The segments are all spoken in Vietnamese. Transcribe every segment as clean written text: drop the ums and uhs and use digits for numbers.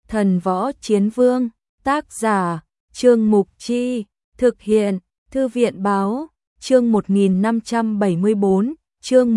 Thần Võ Chiến Vương, tác giả, Trương Mục Chi, thực hiện, Thư viện báo, chương 1574, chương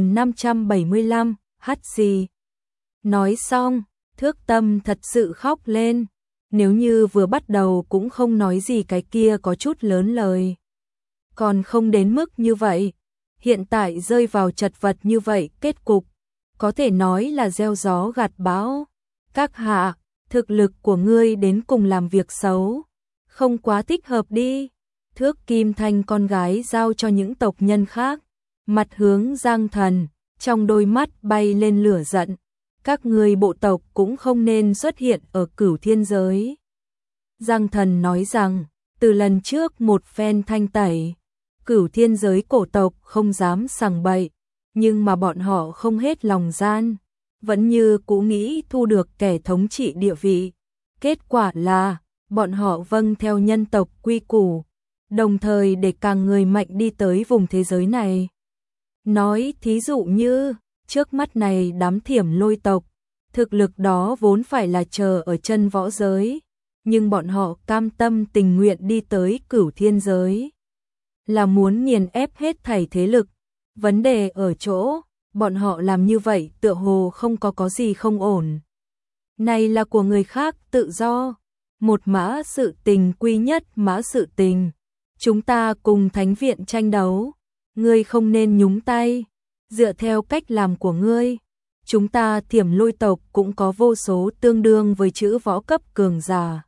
1575, hắt gì. Nói xong, Thước Tâm thật sự khóc lên, nếu như vừa bắt đầu cũng không nói gì cái kia có chút lớn lời. Còn không đến mức như vậy, hiện tại rơi vào chật vật như vậy kết cục, có thể nói là gieo gió gặt bão. Các hạ, thực lực của ngươi đến cùng làm việc xấu, không quá thích hợp đi. Thước Kim Thanh con gái giao cho những tộc nhân khác, mặt hướng Giang Thần, trong đôi mắt bay lên lửa giận. Các ngươi bộ tộc cũng không nên xuất hiện ở Cửu Thiên giới. Giang Thần nói rằng, từ lần trước một phen thanh tẩy, Cửu Thiên giới cổ tộc không dám sằng bậy, nhưng mà bọn họ không hết lòng gian, vẫn như cũ nghĩ thu được kẻ thống trị địa vị. Kết quả là, bọn họ vâng theo nhân tộc quy củ, đồng thời để càng người mạnh đi tới vùng thế giới này. Nói thí dụ như, trước mắt này đám Thiểm Lôi tộc, thực lực đó vốn phải là chờ ở chân võ giới, nhưng bọn họ cam tâm tình nguyện đi tới Cửu Thiên giới, là muốn nghiền ép hết thảy thế lực. Vấn đề ở chỗ, bọn họ làm như vậy tựa hồ không có gì không ổn. Này là của người khác tự do, một mã sự tình quy nhất mã sự tình. Chúng ta cùng Thánh viện tranh đấu, ngươi không nên nhúng tay, dựa theo cách làm của ngươi. Chúng ta Thiểm Lôi tộc cũng có vô số tương đương với chữ võ cấp cường giả.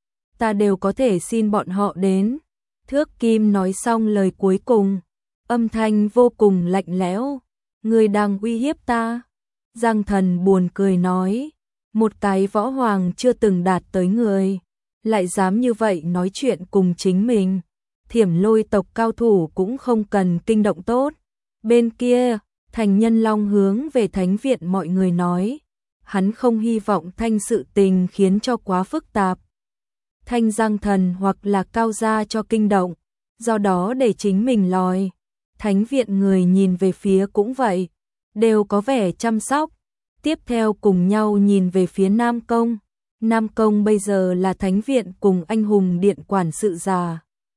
Ta đều có thể xin bọn họ đến. Thước Kim nói xong lời cuối cùng, âm thanh vô cùng lạnh lẽo. Ngươi đang uy hiếp ta. Giang Thần buồn cười nói, một cái võ hoàng chưa từng đạt tới người, lại dám như vậy nói chuyện cùng chính mình. Thiểm Lôi tộc cao thủ cũng không cần kinh động tốt. Bên kia, Thành Nhân Long hướng về Thánh viện mọi người nói, hắn không hy vọng thanh sự tình khiến cho quá phức tạp. Thanh Giang Thần hoặc là cao gia cho kinh động, do đó để chính mình lòi. Thánh viện người nhìn về phía cũng vậy, đều có vẻ chăm sóc. Tiếp theo cùng nhau nhìn về phía Nam Công. Nam Công bây giờ là Thánh viện cùng Anh Hùng Điện quản sự già,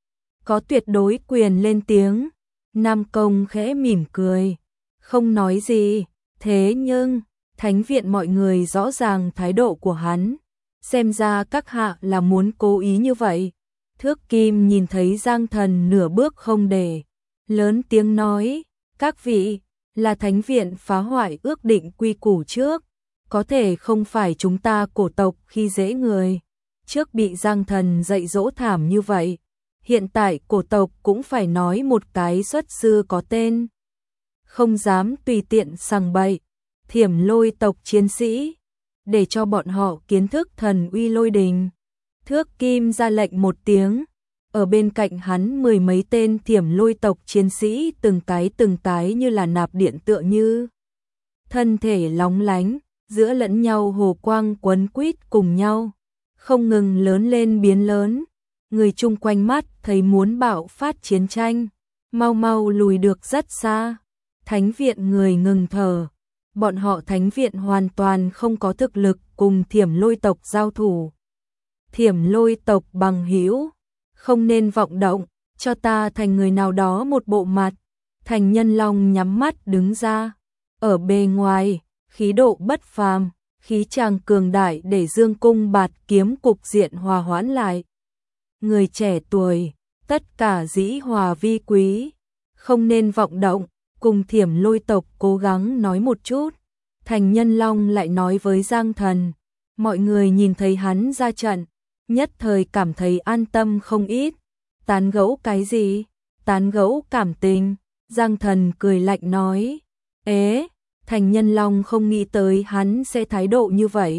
có tuyệt đối quyền lên tiếng. Nam Công khẽ mỉm cười, không nói gì. Thế nhưng, Thánh viện mọi người rõ ràng thái độ của hắn, xem ra các hạ là muốn cố ý như vậy. Thước Kim nhìn thấy Giang Thần nửa bước không để, lớn tiếng nói, các vị, là Thánh viện phá hoại ước định quy củ trước, có thể không phải chúng ta cổ tộc khi dễ người. Trước bị Giang Thần dạy dỗ thảm như vậy, hiện tại cổ tộc cũng phải nói một cái xuất sư có tên, không dám tùy tiện sằng bậy. Thiểm Lôi tộc chiến sĩ, để cho bọn họ kiến thức thần uy lôi đình. Thước Kim ra lệnh một tiếng, ở bên cạnh hắn mười mấy tên Thiểm Lôi tộc chiến sĩ từng cái như là nạp điện tựa như. Thân thể lóng lánh, giữa lẫn nhau hồ quang quấn quýt cùng nhau, không ngừng lớn lên biến lớn. Người chung quanh mắt thấy muốn bạo phát chiến tranh, mau mau lùi được rất xa. Thánh viện người ngừng thở, bọn họ Thánh viện hoàn toàn không có thực lực cùng Thiểm Lôi tộc giao thủ. Thiểm Lôi tộc bằng hữu, không nên vọng động, cho ta thành người nào đó một bộ mặt. Thành Nhân Long nhắm mắt đứng ra, ở bề ngoài, khí độ bất phàm, khí tràng cường đại để Dương Cung Bạt Kiếm cục diện hòa hoãn lại. Người trẻ tuổi, tất cả dĩ hòa vi quý, không nên vọng động, cùng Thiểm Lôi tộc cố gắng nói một chút. Thành Nhân Long lại nói với Giang Thần, mọi người nhìn thấy hắn ra trận, nhất thời cảm thấy an tâm không ít. Tán gẫu cái gì? Tán gẫu cảm tình. Giang Thần cười lạnh nói, ế, Thành Nhân Long không nghĩ tới hắn sẽ thái độ như vậy.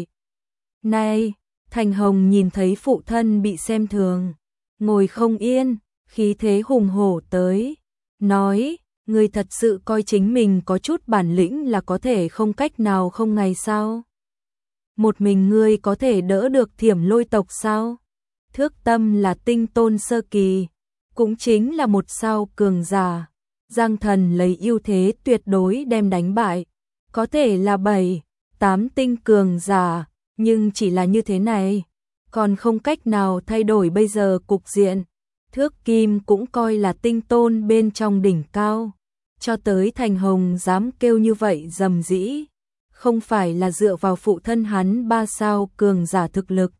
Này, Thành Hồng nhìn thấy phụ thân bị xem thường, ngồi không yên, khí thế hùng hổ tới, nói, ngươi thật sự coi chính mình có chút bản lĩnh là có thể không cách nào không ngày sao? Một mình ngươi có thể đỡ được Thiểm Lôi tộc sao? Thước Tâm là tinh tôn sơ kỳ, cũng chính là một sao cường giả. Giang Thần lấy ưu thế tuyệt đối đem đánh bại, có thể là 7, 8 tinh cường giả, nhưng chỉ là như thế này, còn không cách nào thay đổi bây giờ cục diện. Thước Kim cũng coi là tinh tôn bên trong đỉnh cao, cho tới Thành Hồng dám kêu như vậy dầm dĩ, không phải là dựa vào phụ thân hắn 3 sao cường giả thực lực,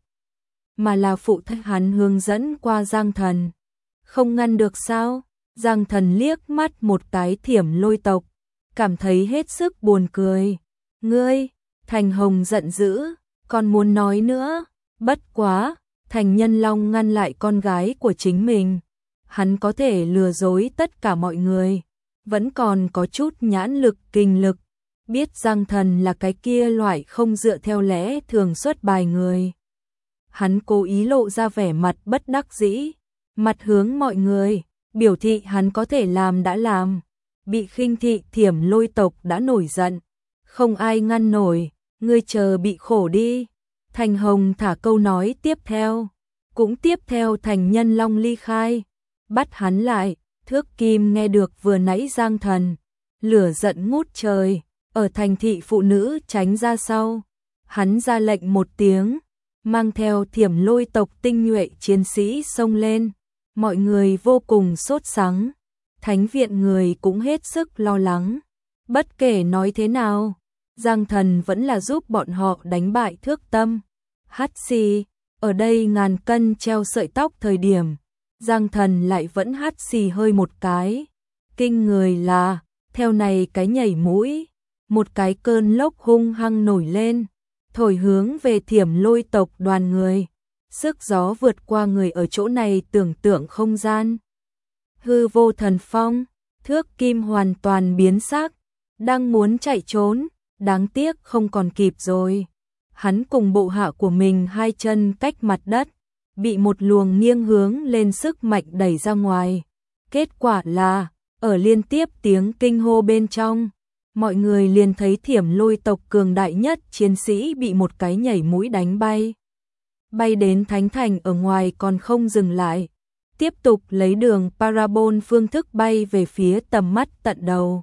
mà là phụ thân hắn hướng dẫn qua Giang Thần. Không ngăn được sao? Giang Thần liếc mắt một cái Thiểm Lôi tộc, cảm thấy hết sức buồn cười. Ngươi, Thành Hồng giận dữ, còn muốn nói nữa, bất quá, Thành Nhân Long ngăn lại con gái của chính mình. Hắn có thể lừa dối tất cả mọi người, vẫn còn có chút nhãn lực kinh lực, biết Giang Thần là cái kia loại không dựa theo lẽ thường xuất bài người. Hắn cố ý lộ ra vẻ mặt bất đắc dĩ, mặt hướng mọi người, biểu thị hắn có thể làm đã làm. Bị khinh thị Thiểm Lôi tộc đã nổi giận, không ai ngăn nổi, ngươi chờ bị khổ đi. Thành Hồng thả câu nói tiếp theo, cũng tiếp theo Thành Nhân Long ly khai, bắt hắn lại. Thước Kim nghe được vừa nãy Giang Thần, lửa giận ngút trời, ở thành thị phụ nữ tránh ra sau. Hắn ra lệnh một tiếng, mang theo Thiểm Lôi tộc tinh nhuệ chiến sĩ xông lên, mọi người vô cùng sốt sắng. Thánh viện người cũng hết sức lo lắng. Bất kể nói thế nào, Giang Thần vẫn là giúp bọn họ đánh bại Thước Tâm. Hắt xì, ở đây ngàn cân treo sợi tóc thời điểm, Giang Thần lại vẫn hắt xì hơi một cái. Kinh người là, theo này cái nhảy mũi, một cái cơn lốc hung hăng nổi lên, thổi hướng về Thiểm Lôi tộc đoàn người. Sức gió vượt qua người ở chỗ này tưởng tượng không gian. Hư vô thần phong, Thước Kim hoàn toàn biến sắc, đang muốn chạy trốn, đáng tiếc không còn kịp rồi. Hắn cùng bộ hạ của mình hai chân cách mặt đất, bị một luồng nghiêng hướng lên sức mạnh đẩy ra ngoài. Kết quả là, ở liên tiếp tiếng kinh hô bên trong, mọi người liền thấy Thiểm Lôi tộc cường đại nhất chiến sĩ bị một cái nhảy mũi đánh bay. Bay đến Thánh Thành ở ngoài còn không dừng lại, tiếp tục lấy đường parabol phương thức bay về phía tầm mắt tận đầu.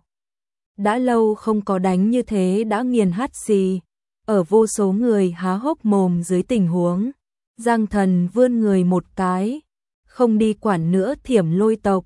Đã lâu không có đánh như thế đã nghiền hắt xì, ở vô số người há hốc mồm dưới tình huống. Giang Thần vươn người một cái, không đi quản nữa Thiểm Lôi tộc,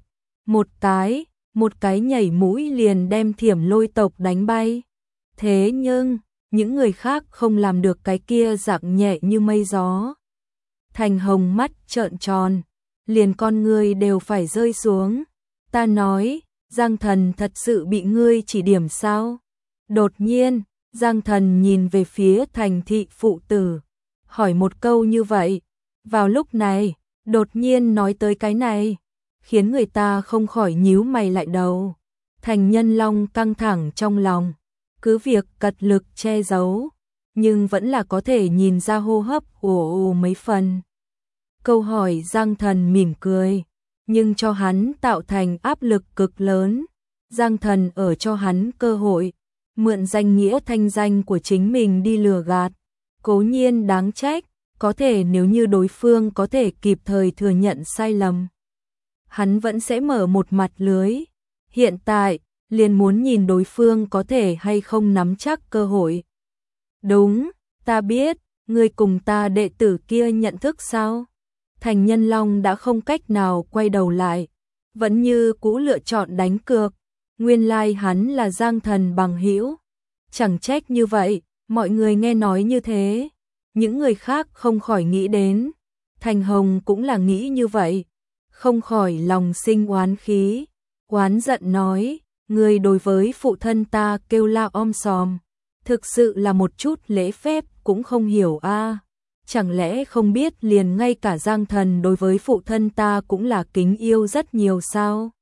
một cái nhảy mũi liền đem Thiểm Lôi tộc đánh bay. Thế nhưng, những người khác không làm được cái kia dạng nhẹ như mây gió. Thành Hồng mắt trợn tròn, liền con người đều phải rơi xuống. Ta nói, Giang Thần thật sự bị ngươi chỉ điểm sao? Đột nhiên, Giang Thần nhìn về phía thành thị phụ tử, hỏi một câu như vậy. Vào lúc này, đột nhiên nói tới cái này, khiến người ta không khỏi nhíu mày lại đầu. Thành Nhân Long căng thẳng trong lòng, cứ việc cật lực che giấu, nhưng vẫn là có thể nhìn ra hô hấp ồ mấy phần. Câu hỏi Giang Thần mỉm cười, nhưng cho hắn tạo thành áp lực cực lớn. Giang Thần ở cho hắn cơ hội, mượn danh nghĩa thanh danh của chính mình đi lừa gạt. Cố nhiên đáng trách, có thể nếu như đối phương có thể kịp thời thừa nhận sai lầm, hắn vẫn sẽ mở một mặt lưới. Hiện tại, liền muốn nhìn đối phương có thể hay không nắm chắc cơ hội. Đúng, ta biết, ngươi cùng ta đệ tử kia nhận thức sao? Thành Nhân Long đã không cách nào quay đầu lại, vẫn như cũ lựa chọn đánh cược. Nguyên lai hắn là Giang Thần bằng hữu. Chẳng trách như vậy, mọi người nghe nói như thế, những người khác không khỏi nghĩ đến. Thành Hồng cũng là nghĩ như vậy, không khỏi lòng sinh oán khí, oán giận nói, người đối với phụ thân ta kêu la om sòm, thực sự là một chút lễ phép cũng không hiểu a. Chẳng lẽ không biết liền ngay cả Giang Thần đối với phụ thân ta cũng là kính yêu rất nhiều sao?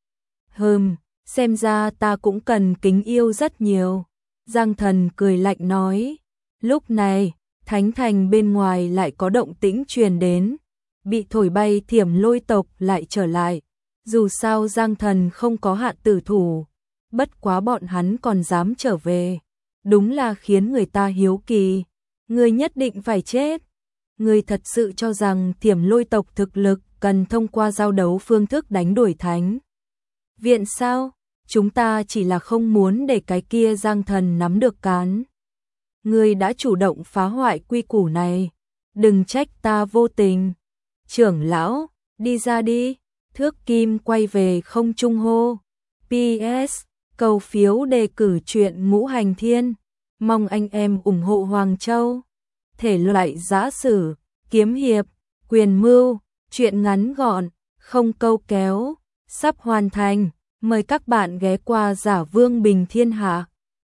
Xem ra ta cũng cần kính yêu rất nhiều. Giang Thần cười lạnh nói. Lúc này, Thánh Thành bên ngoài lại có động tĩnh truyền đến, bị thổi bay Thiểm Lôi tộc lại trở lại. Dù sao Giang Thần không có hạ tử thủ, bất quá bọn hắn còn dám trở về, đúng là khiến người ta hiếu kỳ. Ngươi nhất định phải chết. Ngươi thật sự cho rằng Thiểm Lôi tộc thực lực cần thông qua giao đấu phương thức đánh đuổi Thánh Viện sao? Chúng ta chỉ là không muốn để cái kia Giang Thần nắm được cán. Ngươi đã chủ động phá hoại quy củ này, đừng trách ta vô tình. Trưởng lão, đi ra đi. Thước Kim quay về không trung hô. PS, cầu phiếu đề cử truyện Ngũ Hành Thiên. Mong anh em ủng hộ Hoàng Châu. Thể loại giã sử, kiếm hiệp, quyền mưu, truyện ngắn gọn, không câu kéo, sắp hoàn thành. Mời các bạn ghé qua Giả Vương Bình Thiên Hạ.